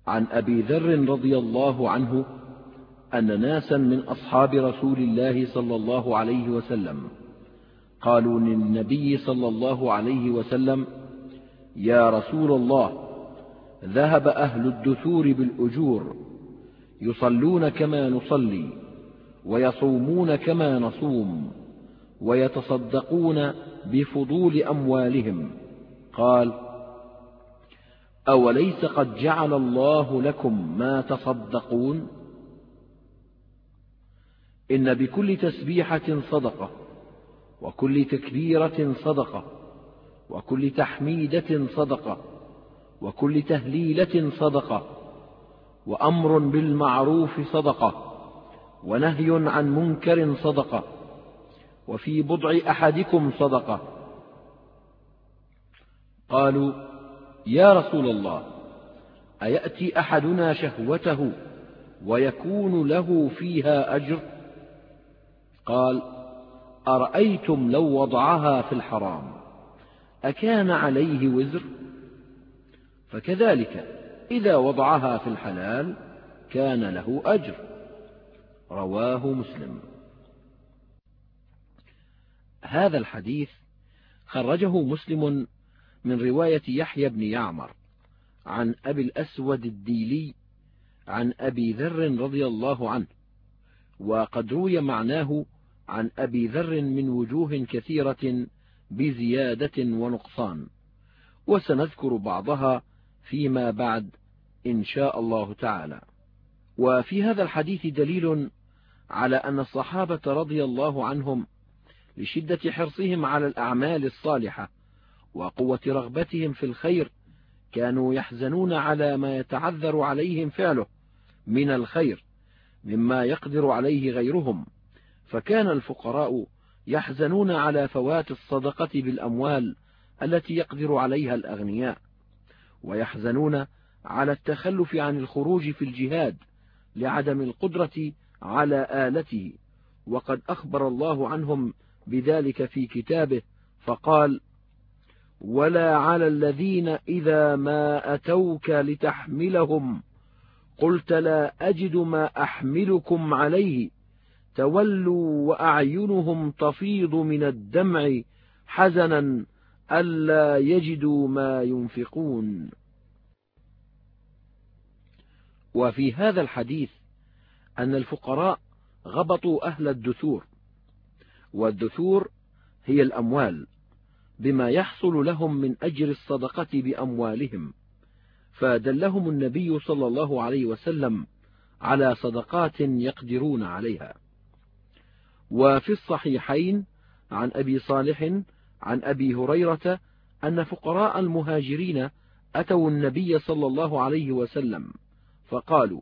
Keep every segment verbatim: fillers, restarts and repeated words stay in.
عن أبي ذر رضي الله عنه أن ناسا من أصحاب رسول الله صلى الله عليه وسلم قالوا للنبي صلى الله عليه وسلم: يا رسول الله، ذهب أهل الدثور بالأجور، يصلون كما نصلي، ويصومون كما نصوم، ويتصدقون بفضول أموالهم. قال: أوليس قد جعل الله لكم ما تصدقون؟ إن بكل تسبيحة صدقة، وكل تكبيرة صدقة، وكل تحميدة صدقة، وكل تهليلة صدقة، وأمر بالمعروف صدقة، ونهي عن منكر صدقة، وفي بضع أحدكم صدقة. قالوا: يا رسول الله، أيأتي أحدنا شهوته ويكون له فيها أجر؟ قال: أرأيتم لو وضعها في الحرام أكان عليه وزر؟ فكذلك إذا وضعها في الحلال كان له أجر. رواه مسلم. هذا الحديث خرجه مسلم من رواية يحيى بن يعمر عن أبي الأسود الديلي عن أبي ذر رضي الله عنه، وقد روي معناه عن أبي ذر من وجوه كثيرة بزيادة ونقصان، وسنذكر بعضها فيما بعد إن شاء الله تعالى. وفي هذا الحديث دليل على أن الصحابة رضي الله عنهم لشدة حرصهم على الأعمال الصالحة وقوة رغبتهم في الخير كانوا يحزنون على ما يتعذر عليهم فعله من الخير مما يقدر عليه غيرهم، فكان الفقراء يحزنون على فوات الصدقة بالأموال التي يقدر عليها الأغنياء، ويحزنون على التخلف عن الخروج في الجهاد لعدم القدرة على آلته، وقد أخبر الله عنهم بذلك في كتابه فقال: ولا على الذين إذا ما أتوك لتحملهم قلت لا أجد ما أحملكم عليه تولوا وأعينهم تفيض من الدمع حزنا ألا يجدوا ما ينفقون. وفي هذا الحديث أن الفقراء غبطوا أهل الدثور، والدثور هي الأموال بما يحصل لهم من أجر الصدقة بأموالهم، فدلهم النبي صلى الله عليه وسلم على صدقات يقدرون عليها. وفي الصحيحين عن أبي صالح عن أبي هريرة أن فقراء المهاجرين أتوا النبي صلى الله عليه وسلم فقالوا: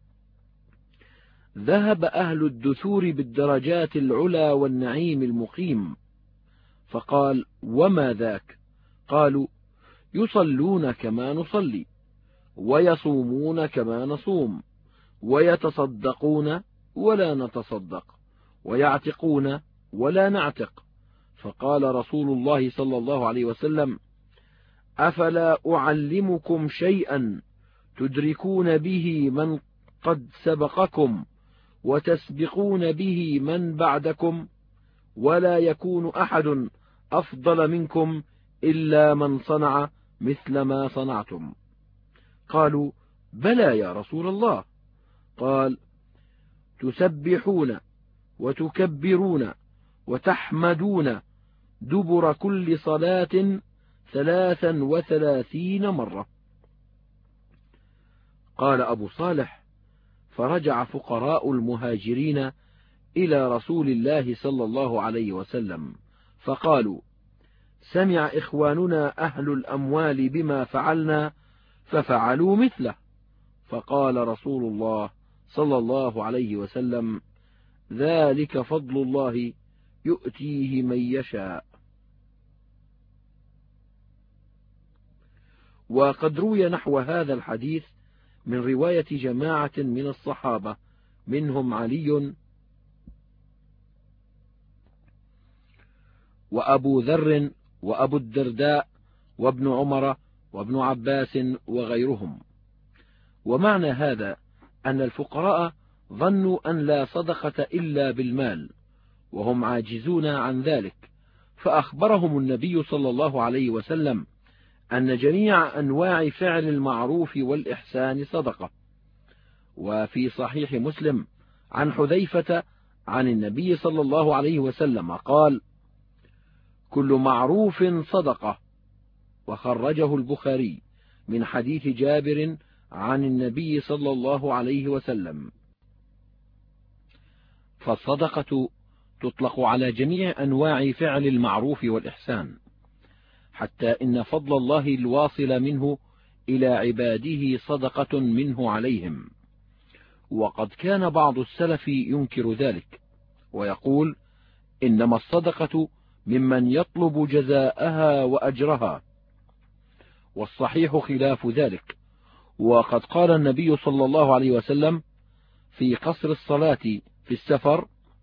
ذهب أهل الدثور بالدرجات العلى والنعيم المقيم. فقال: وما ذاك؟ قالوا: يصلون كما نصلي، ويصومون كما نصوم، ويتصدقون ولا نتصدق، ويعتقون ولا نعتق. فقال رسول الله صلى الله عليه وسلم: أفلا أعلمكم شيئا تدركون به من قد سبقكم وتسبقون به من بعدكم، ولا يكون أحد أفضل منكم إلا من صنع مثل ما صنعتم. قالوا: بلى يا رسول الله. قال: تسبحون وتكبرون وتحمدون دبر كل صلاة ثلاثا وثلاثين مرة. قال أبو صالح: فرجع فقراء المهاجرين إلى رسول الله صلى الله عليه وسلم فقالوا: سمع إخواننا أهل الأموال بما فعلنا ففعلوا مثله. فقال رسول الله صلى الله عليه وسلم: ذلك فضل الله يؤتيه من يشاء. وقد روي نحو هذا الحديث من رواية جماعة من الصحابة منهم علي وأبو ذر وأبو الدرداء وابن عمر وابن عباس وغيرهم. ومعنى هذا أن الفقراء ظنوا أن لا صدقة إلا بالمال، وهم عاجزون عن ذلك، فأخبرهم النبي صلى الله عليه وسلم أن جميع أنواع فعل المعروف والإحسان صدقة. وفي صحيح مسلم عن حذيفة عن النبي صلى الله عليه وسلم قال: كل معروف صدقة. وخرجه البخاري من حديث جابر عن النبي صلى الله عليه وسلم. فالصدقة تطلق على جميع أنواع فعل المعروف والإحسان، حتى إن فضل الله الواصل منه إلى عباده صدقة منه عليهم. وقد كان بعض السلف ينكر ذلك ويقول: إنما الصدقة ممن يطلب جزاءها وأجرها، والصحيح خلاف ذلك. وقد قال النبي صلى الله عليه وسلم في قصر الصلاة في السفر: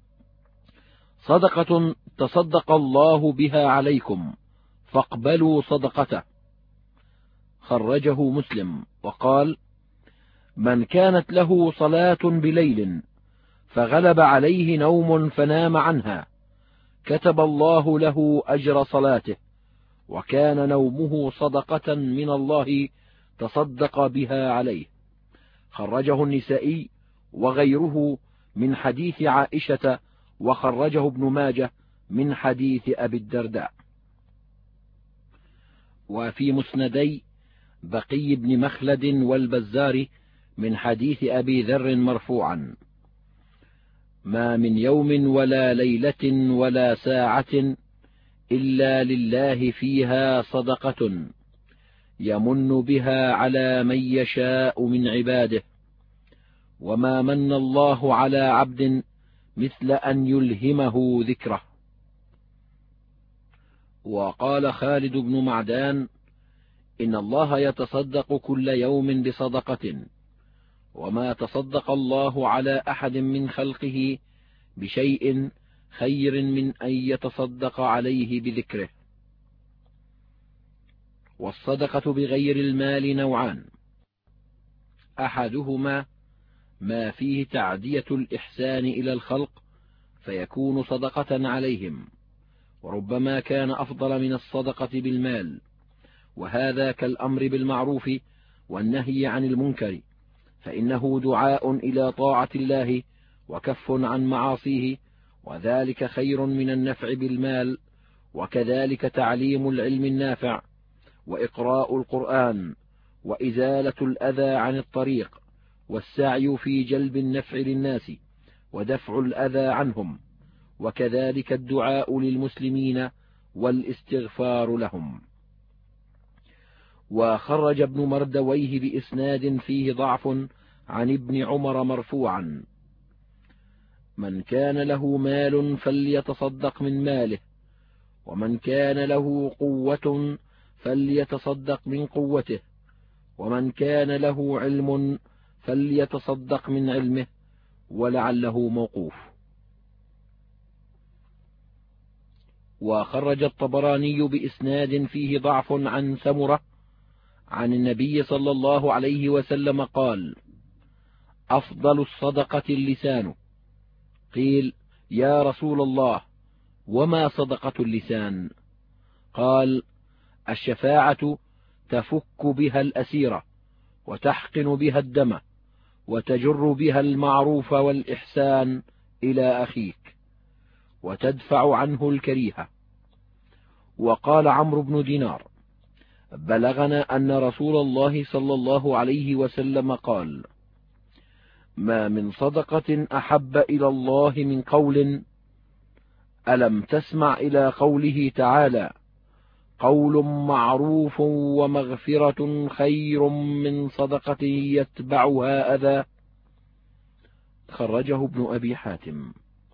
صدقة تصدق الله بها عليكم فاقبلوا صدقته. خرجه مسلم. وقال: من كانت له صلاة بليل فغلب عليه نوم فنام عنها كتب الله له أجر صلاته، وكان نومه صدقة من الله تصدق بها عليه. خرجه النسائي وغيره من حديث عائشة، وخرجه ابن ماجه من حديث أبي الدرداء. وفي مسندي بقي بن مخلد والبزار من حديث أبي ذر مرفوعا: ما من يوم ولا ليلة ولا ساعة إلا لله فيها صدقة يمن بها على من يشاء من عباده، وما من الله على عبد مثل أن يلهمه ذكره. وقال خالد بن معدان: إن الله يتصدق كل يوم بصدقة، وما تصدق الله على أحد من خلقه بشيء خير من أن يتصدق عليه بذكره. والصدقة بغير المال نوعان: أحدهما ما فيه تعدية الإحسان إلى الخلق فيكون صدقة عليهم، وربما كان أفضل من الصدقة بالمال، وهذا كالأمر بالمعروف والنهي عن المنكر، فإنه دعاء إلى طاعة الله وكف عن معاصيه، وذلك خير من النفع بالمال. وكذلك تعليم العلم النافع، وإقراء القرآن، وإزالة الأذى عن الطريق، والسعي في جلب النفع للناس ودفع الأذى عنهم، وكذلك الدعاء للمسلمين والاستغفار لهم. وخرج ابن مردويه بإسناد فيه ضعف عن ابن عمر مرفوعا: من كان له مال فليتصدق من ماله، ومن كان له قوة فليتصدق من قوته، ومن كان له علم فليتصدق من علمه، ولعله موقوف. وخرج الطبراني بإسناد فيه ضعف عن سمرة عن النبي صلى الله عليه وسلم قال: أفضل الصدقة اللسان. قيل: يا رسول الله، وما صدقة اللسان؟ قال: الشفاعة تفك بها الأسيرة، وتحقن بها الدم، وتجر بها المعروف والإحسان إلى أخيك، وتدفع عنه الكريهة. وقال عمرو بن دينار: بلغنا أن رسول الله صلى الله عليه وسلم قال: ما من صدقة أحب إلى الله من قول ألم تسمع إلى قوله تعالى: قول معروف ومغفرة خير من صدقة يتبعها أذى. خرجه ابن أبي حاتم.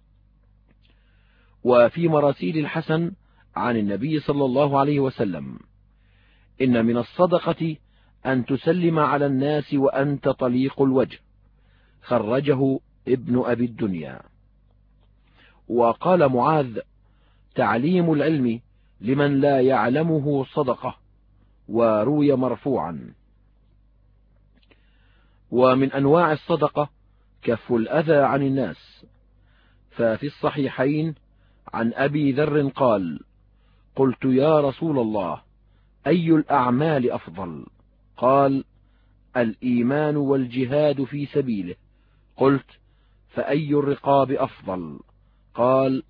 وفي مراسيل الحسن عن النبي صلى الله عليه وسلم: إن من الصدقة أن تسلم على الناس وأنت طليق الوجه. خرجه ابن أبي الدنيا. وقال معاذ: تعليم العلم لمن لا يعلمه صدقة. وروي مرفوعا. ومن أنواع الصدقة كف الأذى عن الناس، ففي الصحيحين عن أبي ذر قال: قلت يا رسول الله، أي الأعمال أفضل؟ قال: الإيمان والجهاد في سبيله. قلت: فأي الرقاب أفضل؟ قال: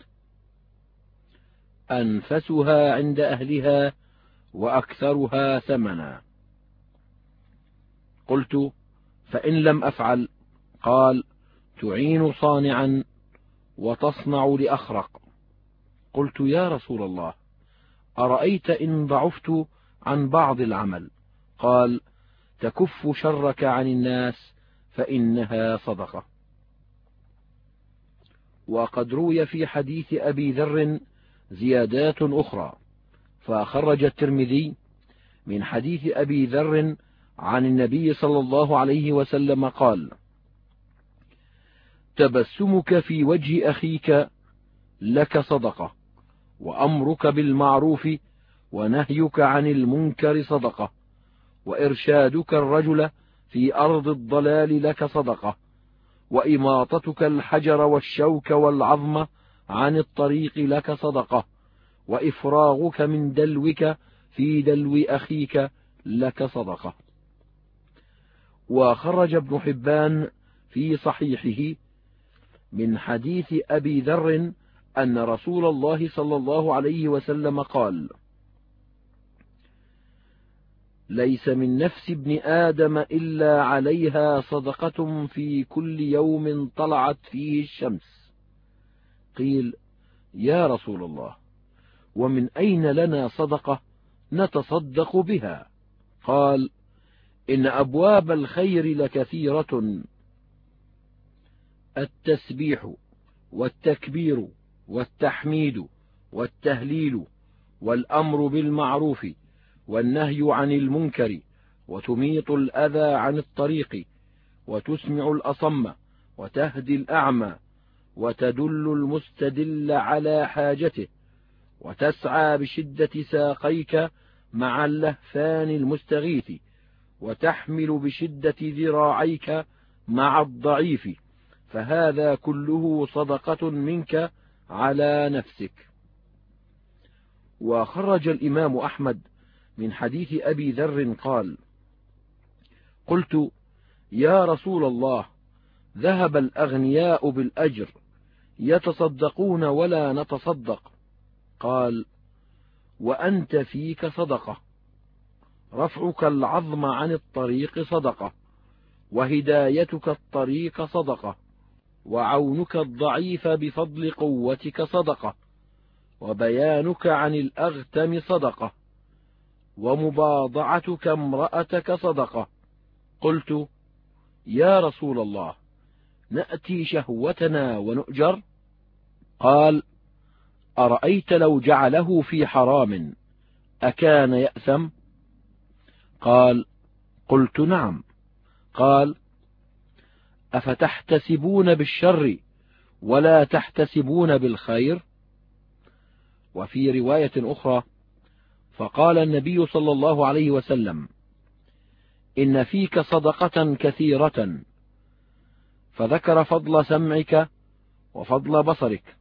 أنفسها عند أهلها وأكثرها ثمنا. قلت: فإن لم أفعل؟ قال: تعين صانعا وتصنع لأخرق. قلت: يا رسول الله، أرأيت إن ضعفت عن بعض العمل؟ قال: تكف شرك عن الناس فإنها صدقة. وقد روي في حديث أبي ذر زيادات أخرى، فخرج الترمذي من حديث أبي ذر عن النبي صلى الله عليه وسلم قال: تبسمك في وجه أخيك لك صدقة، وأمرك بالمعروف ونهيك عن المنكر صدقة، وإرشادك الرجل في أرض الضلال لك صدقة، وإماطتك الحجر والشوك والعظم عن الطريق لك صدقة، وإفراغك من دلوك في دلو أخيك لك صدقة. وخرج ابن حبان في صحيحه من حديث أبي ذر أن رسول الله صلى الله عليه وسلم قال: ليس من نفس ابن آدم إلا عليها صدقة في كل يوم طلعت فيه الشمس. قيل: يا رسول الله، ومن أين لنا صدقة نتصدق بها؟ قال: إن أبواب الخير لكثيرة: التسبيح والتكبير والتحميد والتهليل والأمر بالمعروف والنهي عن المنكر، وتميط الأذى عن الطريق، وتسمع الأصم، وتهدي الأعمى، وتدل المستدل على حاجته، وتسعى بشدة ساقيك مع اللهفان المستغيث، وتحمل بشدة ذراعيك مع الضعيف، فهذا كله صدقة منك على نفسك. وخرج الإمام أحمد من حديث أبي ذر قال: قلت: يا رسول الله، ذهب الأغنياء بالأجر يتصدقون ولا نتصدق. قال: وأنت فيك صدقة، رفعك العظم عن الطريق صدقة، وهدايتك الطريق صدقة، وعونك الضعيف بفضل قوتك صدقة، وبيانك عن الأغتم صدقة، ومباضعتك امرأتك صدقة. قلت: يا رسول الله، نأتي شهوتنا ونؤجر؟ قال: أرأيت لو جعله في حرام أكان يأثم؟ قال: قلت: نعم. قال: أفتحتسبون بالشر ولا تحتسبون بالخير؟ وفي رواية أخرى: فقال النبي صلى الله عليه وسلم: إن فيك صدقة كثيرة، فذكر فضل سمعك وفضل بصرك.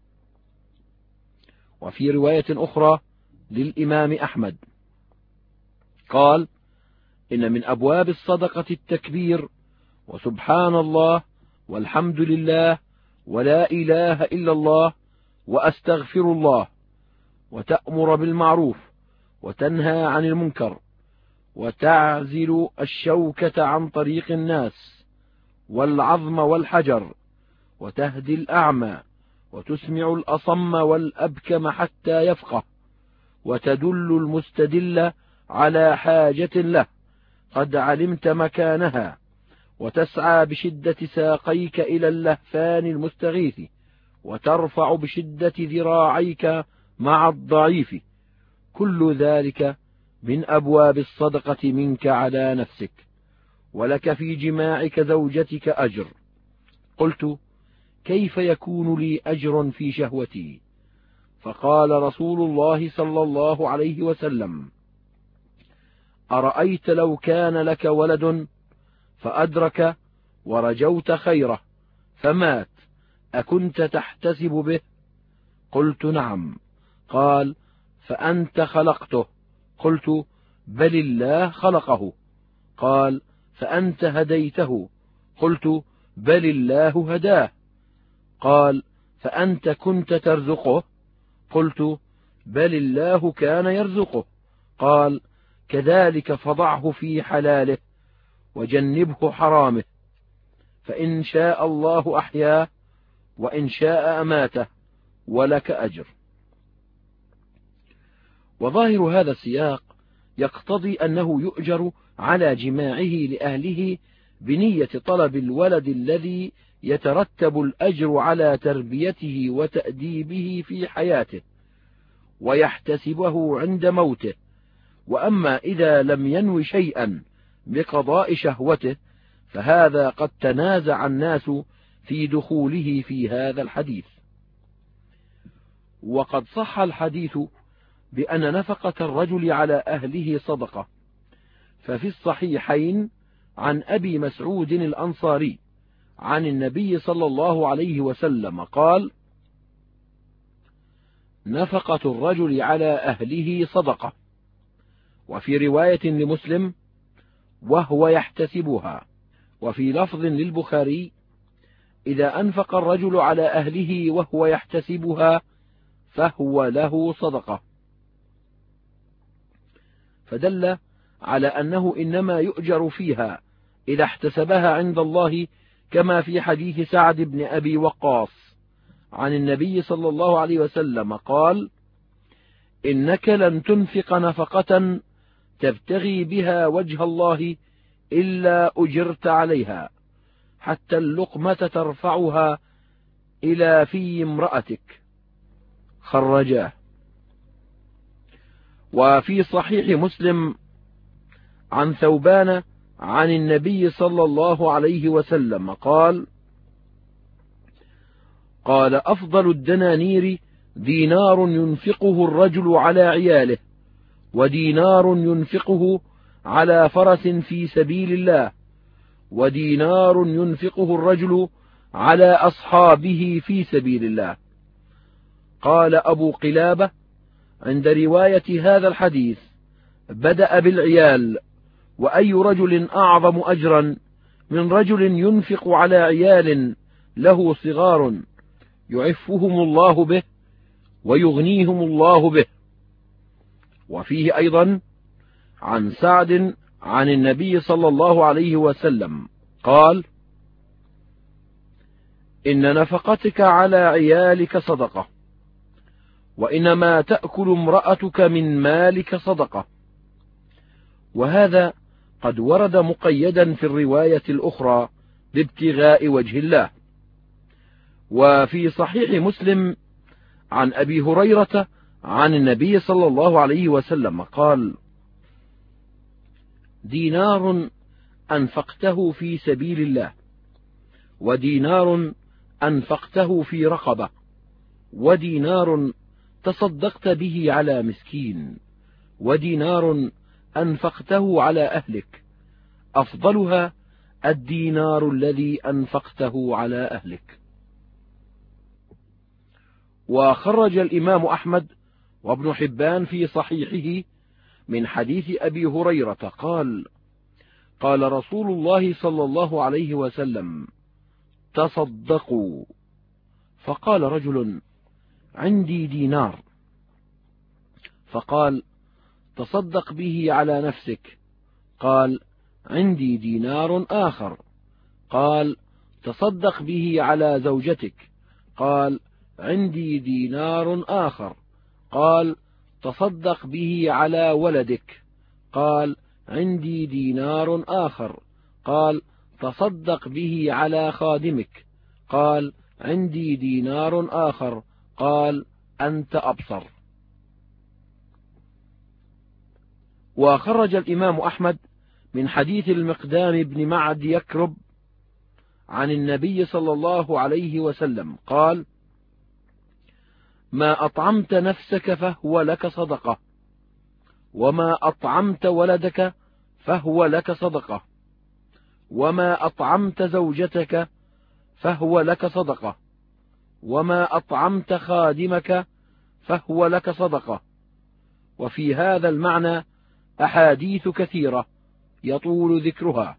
وفي رواية أخرى للإمام أحمد قال: إن من أبواب الصدقة التكبير وسبحان الله والحمد لله ولا إله إلا الله وأستغفر الله، وتأمر بالمعروف وتنهى عن المنكر، وتعزل الشوكة عن طريق الناس والعظم والحجر، وتهدي الأعمى، وتسمع الأصم والأبكم حتى يفقه، وتدل المستدل على حاجة له قد علمت مكانها، وتسعى بشدة ساقيك إلى اللهفان المستغيث، وترفع بشدة ذراعيك مع الضعيف. كل ذلك من أبواب الصدقة منك على نفسك، ولك في جماعك زوجتك أجر. قلت: كيف يكون لي أجر في شهوتي؟ فقال رسول الله صلى الله عليه وسلم: أرأيت لو كان لك ولد فأدرك ورجوت خيره فمات أكنت تحتسب به؟ قلت نعم. قال: فأنت خلقته؟ قلت: بل الله خلقه. قال: فأنت هديته؟ قلت: بل الله هداه. قال: فأنت كنت ترزقه؟ قلت: بل الله كان يرزقه. قال: كذلك فضعه في حلاله وجنبه حرامه، فإن شاء الله أحياه وإن شاء أماته ولك أجر. وظاهر هذا السياق يقتضي أنه يؤجر على جماعه لأهله بنية طلب الولد الذي يترتب الأجر على تربيته وتأديبه في حياته ويحتسبه عند موته. وأما إذا لم ينو شيئا بقضاء شهوته فهذا قد تنازع الناس في دخوله في هذا الحديث. وقد صح الحديث بأن نفقة الرجل على أهله صدقة، ففي الصحيحين عن أبي مسعود الأنصاري عن النبي صلى الله عليه وسلم قال: نفقة الرجل على أهله صدقة. وفي رواية لمسلم: وهو يحتسبها. وفي لفظ للبخاري: إذا أنفق الرجل على أهله وهو يحتسبها فهو له صدقة. فدل على أنه إنما يؤجر فيها إذا احتسبها عند الله، كما في حديث سعد بن أبي وقاص عن النبي صلى الله عليه وسلم قال: إنك لن تنفق نفقة تبتغي بها وجه الله إلا أجرت عليها، حتى اللقمة ترفعها إلى في امرأتك. خرجاه. وفي صحيح مسلم عن ثوبان عن النبي صلى الله عليه وسلم قال: قال: أفضل الدنانير دينار ينفقه الرجل على عياله، ودينار ينفقه على فرس في سبيل الله، ودينار ينفقه الرجل على أصحابه في سبيل الله. قال أبو قلابة عند رواية هذا الحديث: بدأ بالعيال، وأي رجل أعظم أجرا من رجل ينفق على عيال له صغار يعفهم الله به ويغنيهم الله به. وفيه أيضا عن سعد عن النبي صلى الله عليه وسلم قال: إن نفقتك على عيالك صدقة، وإنما تأكل امرأتك من مالك صدقة. وهذا قد ورد مقيدا في الرواية الأخرى بابتغاء وجه الله. وفي صحيح مسلم عن أبي هريرة عن النبي صلى الله عليه وسلم قال: دينار أنفقته في سبيل الله، ودينار أنفقته في رقبة، ودينار تصدقت به على مسكين، ودينار أنفقته على أهلك، أفضلها الدينار الذي أنفقته على أهلك. وخرج الإمام أحمد وابن حبان في صحيحه من حديث أبي هريرة قال: قال رسول الله صلى الله عليه وسلم: تصدقوا. فقال رجل: عندي دينار. فقال: تصدق به على نفسك. قال: عندي دينار آخر. قال: تصدق به على زوجتك. قال: عندي دينار آخر. قال: تصدق به على ولدك. قال: عندي دينار آخر. قال: تصدق به على خادمك. قال: عندي دينار آخر. قال: أنت أبصر. وخرج الإمام أحمد من حديث المقدام بن معد يكرب عن النبي صلى الله عليه وسلم قال: ما أطعمت نفسك فهو لك صدقة، وما أطعمت ولدك فهو لك صدقة، وما أطعمت زوجتك فهو لك صدقة، وما أطعمت خادمك فهو لك صدقة. وفي هذا المعنى أحاديث كثيرة يطول ذكرها.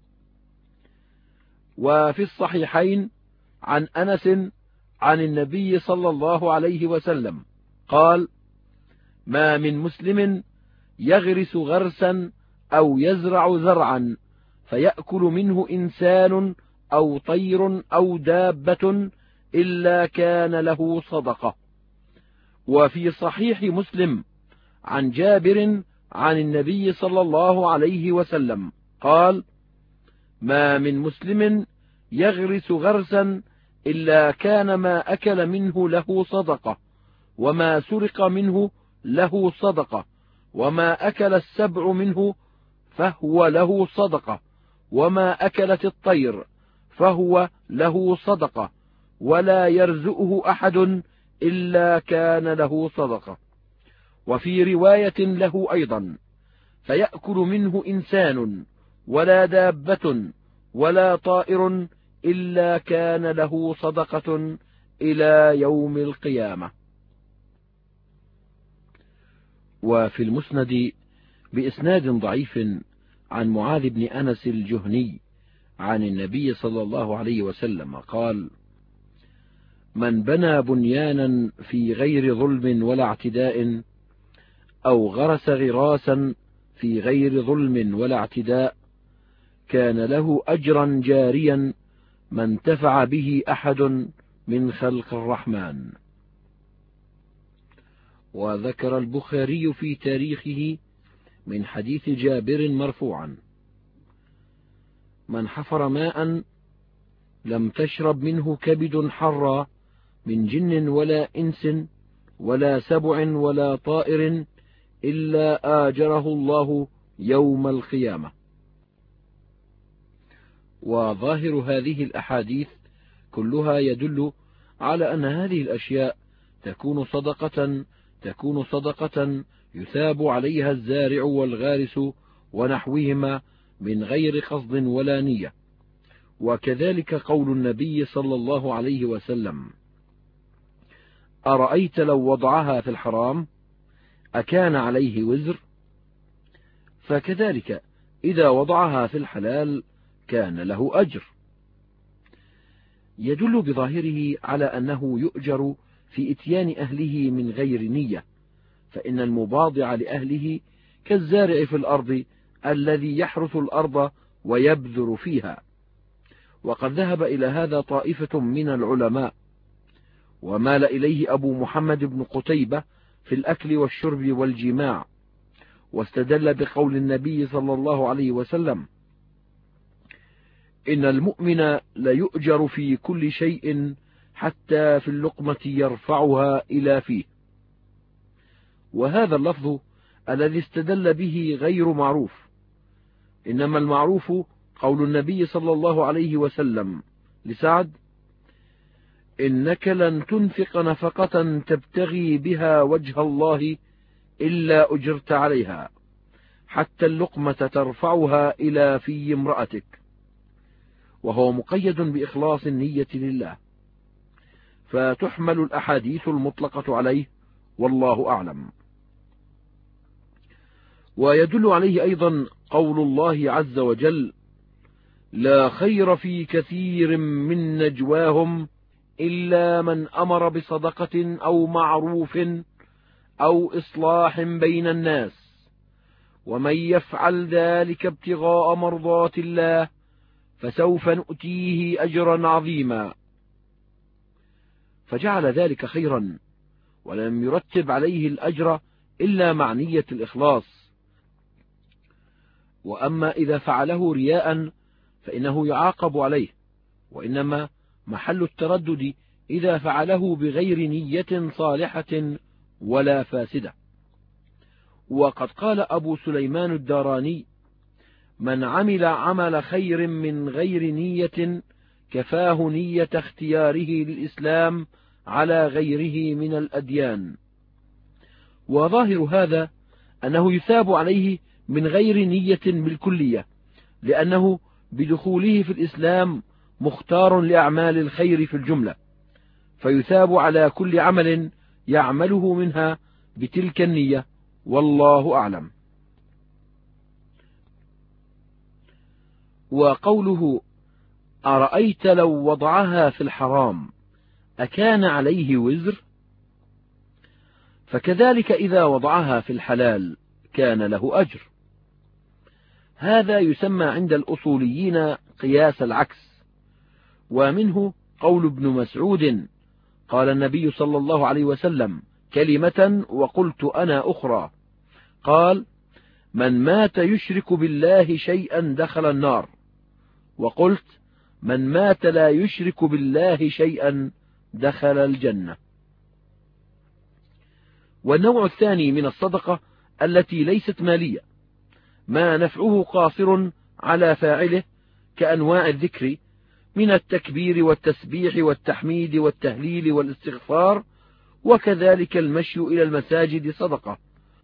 وفي الصحيحين عن أنس عن النبي صلى الله عليه وسلم قال: ما من مسلم يغرس غرسا أو يزرع زرعا فيأكل منه إنسان أو طير أو دابة إلا كان له صدقة. وفي صحيح مسلم عن جابر عن النبي صلى الله عليه وسلم قال: ما من مسلم يغرس غرسا إلا كان ما أكل منه له صدقة، وما سرق منه له صدقة، وما أكل السبع منه فهو له صدقة، وما أكلت الطير فهو له صدقة، ولا يرزقه أحد إلا كان له صدقة. وفي رواية له أيضا: فيأكل منه إنسان ولا دابة ولا طائر إلا كان له صدقة إلى يوم القيامة. وفي المسند بإسناد ضعيف عن معاذ بن أنس الجهني عن النبي صلى الله عليه وسلم قال: من بنى بنيانا في غير ظلم ولا اعتداء، أو غرس غراسا في غير ظلم ولا اعتداء، كان له أجرا جاريا ما انتفع به أحد من خلق الرحمن. وذكر البخاري في تاريخه من حديث جابر مرفوعا: من حفر ماء لم تشرب منه كبد حرا من جن ولا إنس ولا سبع ولا طائر إلا آجره الله يوم القيامة. وظاهر هذه الأحاديث كلها يدل على أن هذه الأشياء تكون صدقة تكون صدقة يثاب عليها الزارع والغارس ونحوهما من غير قصد ولا نية. وكذلك قول النبي صلى الله عليه وسلم: أرأيت لو وضعها في الحرام أكان عليه وزر؟ فكذلك إذا وضعها في الحلال كان له أجر. يدل بظاهره على أنه يؤجر في إتيان أهله من غير نية، فإن المباضع لأهله كالزارع في الأرض الذي يحرث الأرض ويبذر فيها. وقد ذهب إلى هذا طائفة من العلماء، ومال إليه أبو محمد بن قتيبة في الأكل والشرب والجماع، واستدل بقول النبي صلى الله عليه وسلم: إن المؤمن ليؤجر في كل شيء حتى في اللقمة يرفعها إلى فيه. وهذا اللفظ الذي استدل به غير معروف، إنما المعروف قول النبي صلى الله عليه وسلم لسعد: إنك لن تنفق نفقة تبتغي بها وجه الله إلا أجرت عليها، حتى اللقمة ترفعها إلى في امرأتك. وهو مقيد بإخلاص النية لله، فتحمل الأحاديث المطلقة عليه، والله أعلم. ويدل عليه أيضا قول الله عز وجل: لا خير في كثير من نجواهم إلا من أمر بصدقة أو معروف أو إصلاح بين الناس، ومن يفعل ذلك ابتغاء مرضات الله فسوف نؤتيه أجرا عظيما. فجعل ذلك خيرا، ولم يرتب عليه الأجر إلا مع نية الإخلاص. وأما إذا فعله رياء فإنه يعاقب عليه، وإنما محل التردد إذا فعله بغير نية صالحة ولا فاسدة. وقد قال أبو سليمان الداراني: من عمل عمل خير من غير نية كفاه نية اختياره للإسلام على غيره من الأديان. وظاهر هذا أنه يثاب عليه من غير نية بالكلية، لأنه بدخوله في الإسلام مختار لأعمال الخير في الجملة، فيثاب على كل عمل يعمله منها بتلك النية، والله أعلم. وقوله أرأيت لو وضعها في الحرام أكان عليه وزر؟ فكذلك إذا وضعها في الحلال كان له أجر. هذا يسمى عند الأصوليين قياس العكس. ومنه قول ابن مسعود قال النبي صلى الله عليه وسلم كلمة وقلت أنا أخرى، قال من مات يشرك بالله شيئا دخل النار، وقلت من مات لا يشرك بالله شيئا دخل الجنة. والنوع الثاني من الصدقة التي ليست مالية، ما نفعه قاصر على فاعله كأنواع الذكر من التكبير والتسبيح والتحميد والتهليل والاستغفار، وكذلك المشي إلى المساجد صدقة.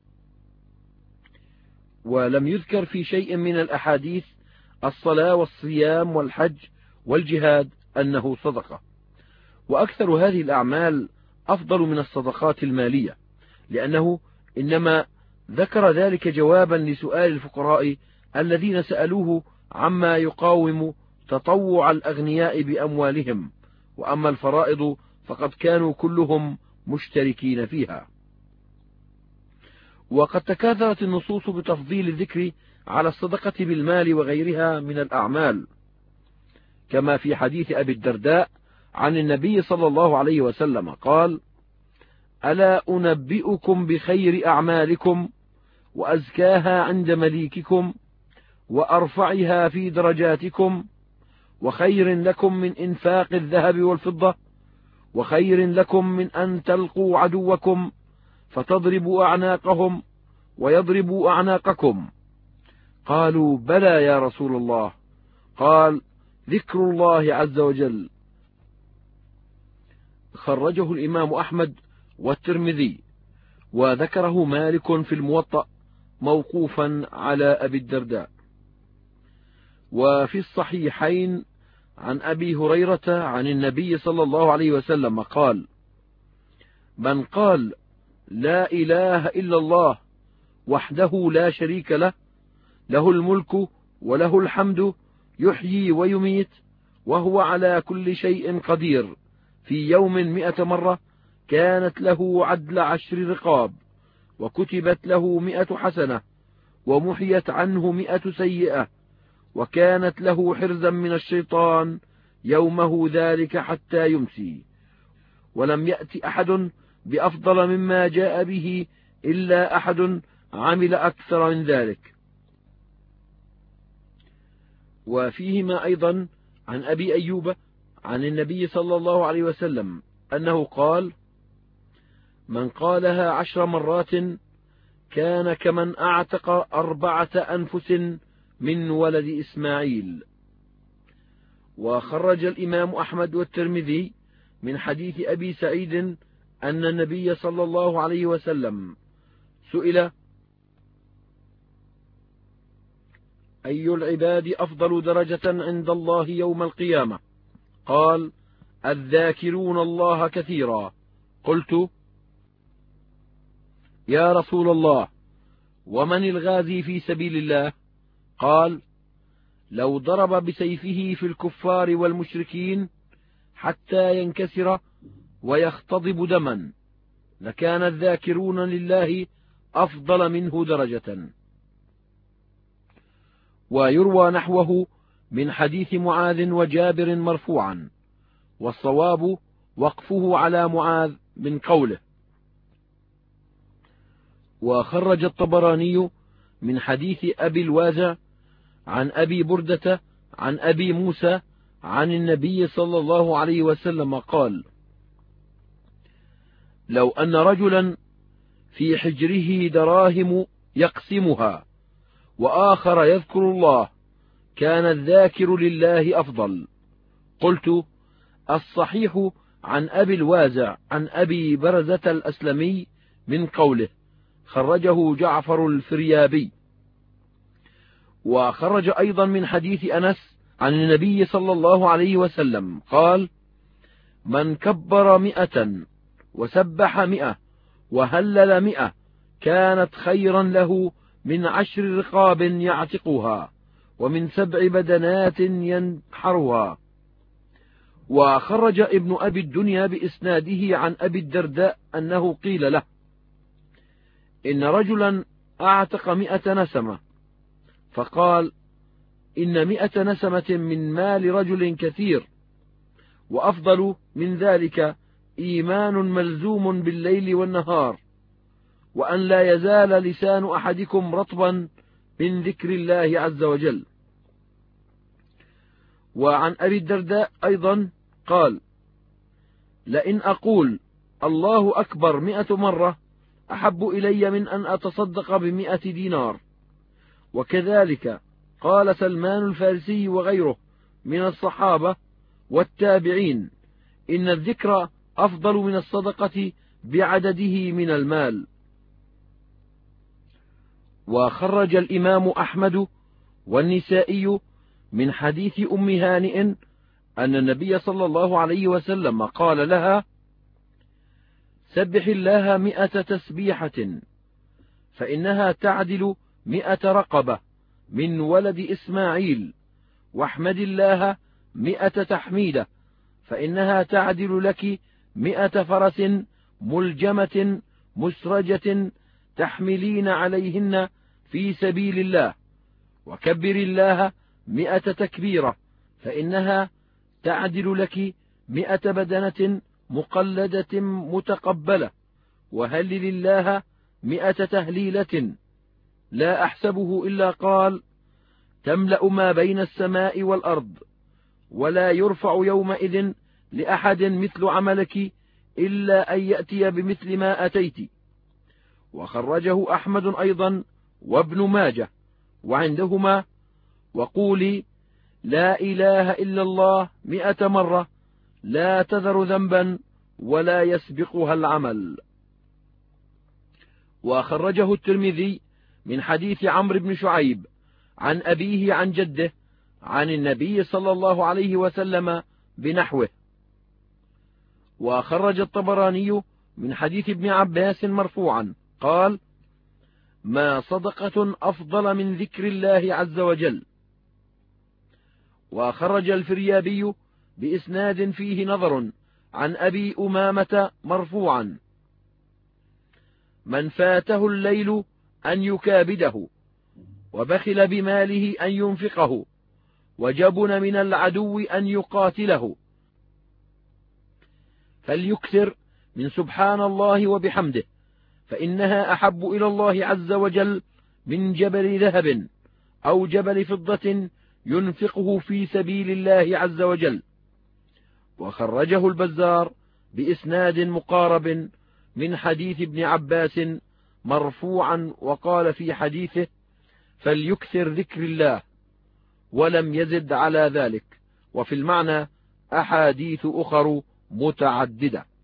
ولم يذكر في شيء من الأحاديث الصلاة والصيام والحج والجهاد أنه صدقة. وأكثر هذه الأعمال أفضل من الصدقات المالية، لأنه إنما ذكر ذلك جوابا لسؤال الفقراء الذين سألوه عما يقاوم تطوع الأغنياء بأموالهم، وأما الفرائض فقد كانوا كلهم مشتركين فيها. وقد تكاثرت النصوص بتفضيل الذكر على الصدقة بالمال وغيرها من الأعمال، كما في حديث أبي الدرداء عن النبي صلى الله عليه وسلم قال ألا أنبئكم بخير أعمالكم وأزكاها عند مليككم وأرفعها في درجاتكم وخير لكم من إنفاق الذهب والفضة وخير لكم من أن تلقوا عدوكم فتضربوا أعناقهم ويضربوا أعناقكم؟ قالوا بلى يا رسول الله. قال ذكر الله عز وجل. خرجه الإمام أحمد والترمذي، وذكره مالك في الموطأ موقوفا على أبي الدرداء. وفي الصحيحين عن أبي هريرة عن النبي صلى الله عليه وسلم قال من قال لا إله إلا الله وحده لا شريك له له الملك وله الحمد يحيي ويميت وهو على كل شيء قدير في يوم مئة مرة كانت له عدل عشر رقاب وكتبت له مئة حسنة ومحيت عنه مئة سيئة وكانت له حرزا من الشيطان يومه ذلك حتى يمسي، ولم يأت أحد بأفضل مما جاء به إلا أحد عمل أكثر من ذلك. وفيهما أيضا عن أبي أيوب عن النبي صلى الله عليه وسلم أنه قال من قالها عشر مرات كان كمن أعتق أربعة أنفس من ولد إسماعيل. وخرج الإمام أحمد والترمذي من حديث أبي سعيد أن النبي صلى الله عليه وسلم سئل أي العباد أفضل درجة عند الله يوم القيامة؟ قال الذاكرون الله كثيرا. قلت يا رسول الله ومن الغازي في سبيل الله؟ قال لو ضرب بسيفه في الكفار والمشركين حتى ينكسر ويختضب دما لكان الذاكرون لله أفضل منه درجة. ويروى نحوه من حديث معاذ وجابر مرفوعا، والصواب وقفه على معاذ من قوله. وخرج الطبراني من حديث أبي الوازع عن أبي بردة عن أبي موسى عن النبي صلى الله عليه وسلم قال لو أن رجلا في حجره دراهم يقسمها وآخر يذكر الله كان الذاكر لله أفضل. قلت الصحيح عن أبي الوازع عن أبي برزة الأسلمي من قوله. خرجه جعفر الفريابي. وخرج أيضا من حديث أنس عن النبي صلى الله عليه وسلم قال: من كبر مئة وسبح مئة وهلل مئة كانت خيرا له من عشر رقاب يعتقها ومن سبع بدنات ينحرها. وخرج ابن أبي الدنيا بإسناده عن أبي الدرداء أنه قيل له: إن رجلا أعتق مئة نسمة، فقال: إن مئة نسمة من مال رجل كثير، وأفضل من ذلك إيمان ملزوم بالليل والنهار، وأن لا يزال لسان أحدكم رطبا من ذكر الله عز وجل. وعن أبي الدرداء أيضا قال: لئن أقول الله أكبر مئة مرة أحب إلي من أن أتصدق بمئة دينار. وكذلك قال سلمان الفارسي وغيره من الصحابة والتابعين: إن الذكر أفضل من الصدقة بعدده من المال. وخرج الإمام أحمد والنسائي من حديث أم هانئ أن النبي صلى الله عليه وسلم قال لها: سبح الله مئة تسبيحة فإنها تعدل مئة رقبة من ولد إسماعيل، واحمد الله مئة تحميدة فإنها تعدل لك مئة فرس ملجمة مسرجة تحملين عليهن في سبيل الله، وكبر الله مئة تكبيرة فإنها تعدل لك مئة بدنة مقلدة متقبلة، وهلل الله مئة تهليلة. لا أحسبه إلا قال: تملأ ما بين السماء والأرض، ولا يرفع يومئذ لأحد مثل عملك إلا أن يأتي بمثل ما أتيت. وخرجه أحمد أيضا وابن ماجه وعندهما: وقولي لا إله إلا الله مئة مرة لا تذر ذنبا ولا يسبقها العمل. وخرجه الترمذي من حديث عمرو بن شعيب عن أبيه عن جده عن النبي صلى الله عليه وسلم بنحوه. وخرج الطبراني من حديث ابن عباس مرفوعا قال: ما صدقة أفضل من ذكر الله عز وجل. وخرج الفريابي بإسناد فيه نظر عن أبي أمامة مرفوعا: من فاته الليل أن يكابده، وبخل بماله أن ينفقه، وجبن من العدو أن يقاتله، فليكثر من سبحان الله وبحمده، فإنها أحب إلى الله عز وجل من جبل ذهب أو جبل فضة ينفقه في سبيل الله عز وجل. وخرجه البزار بإسناد مقارب من حديث ابن عباس مرفوعا، وقال في حديثه: فليكثر ذكر الله، ولم يزد على ذلك. وفي المعنى أحاديث أخر متعددة.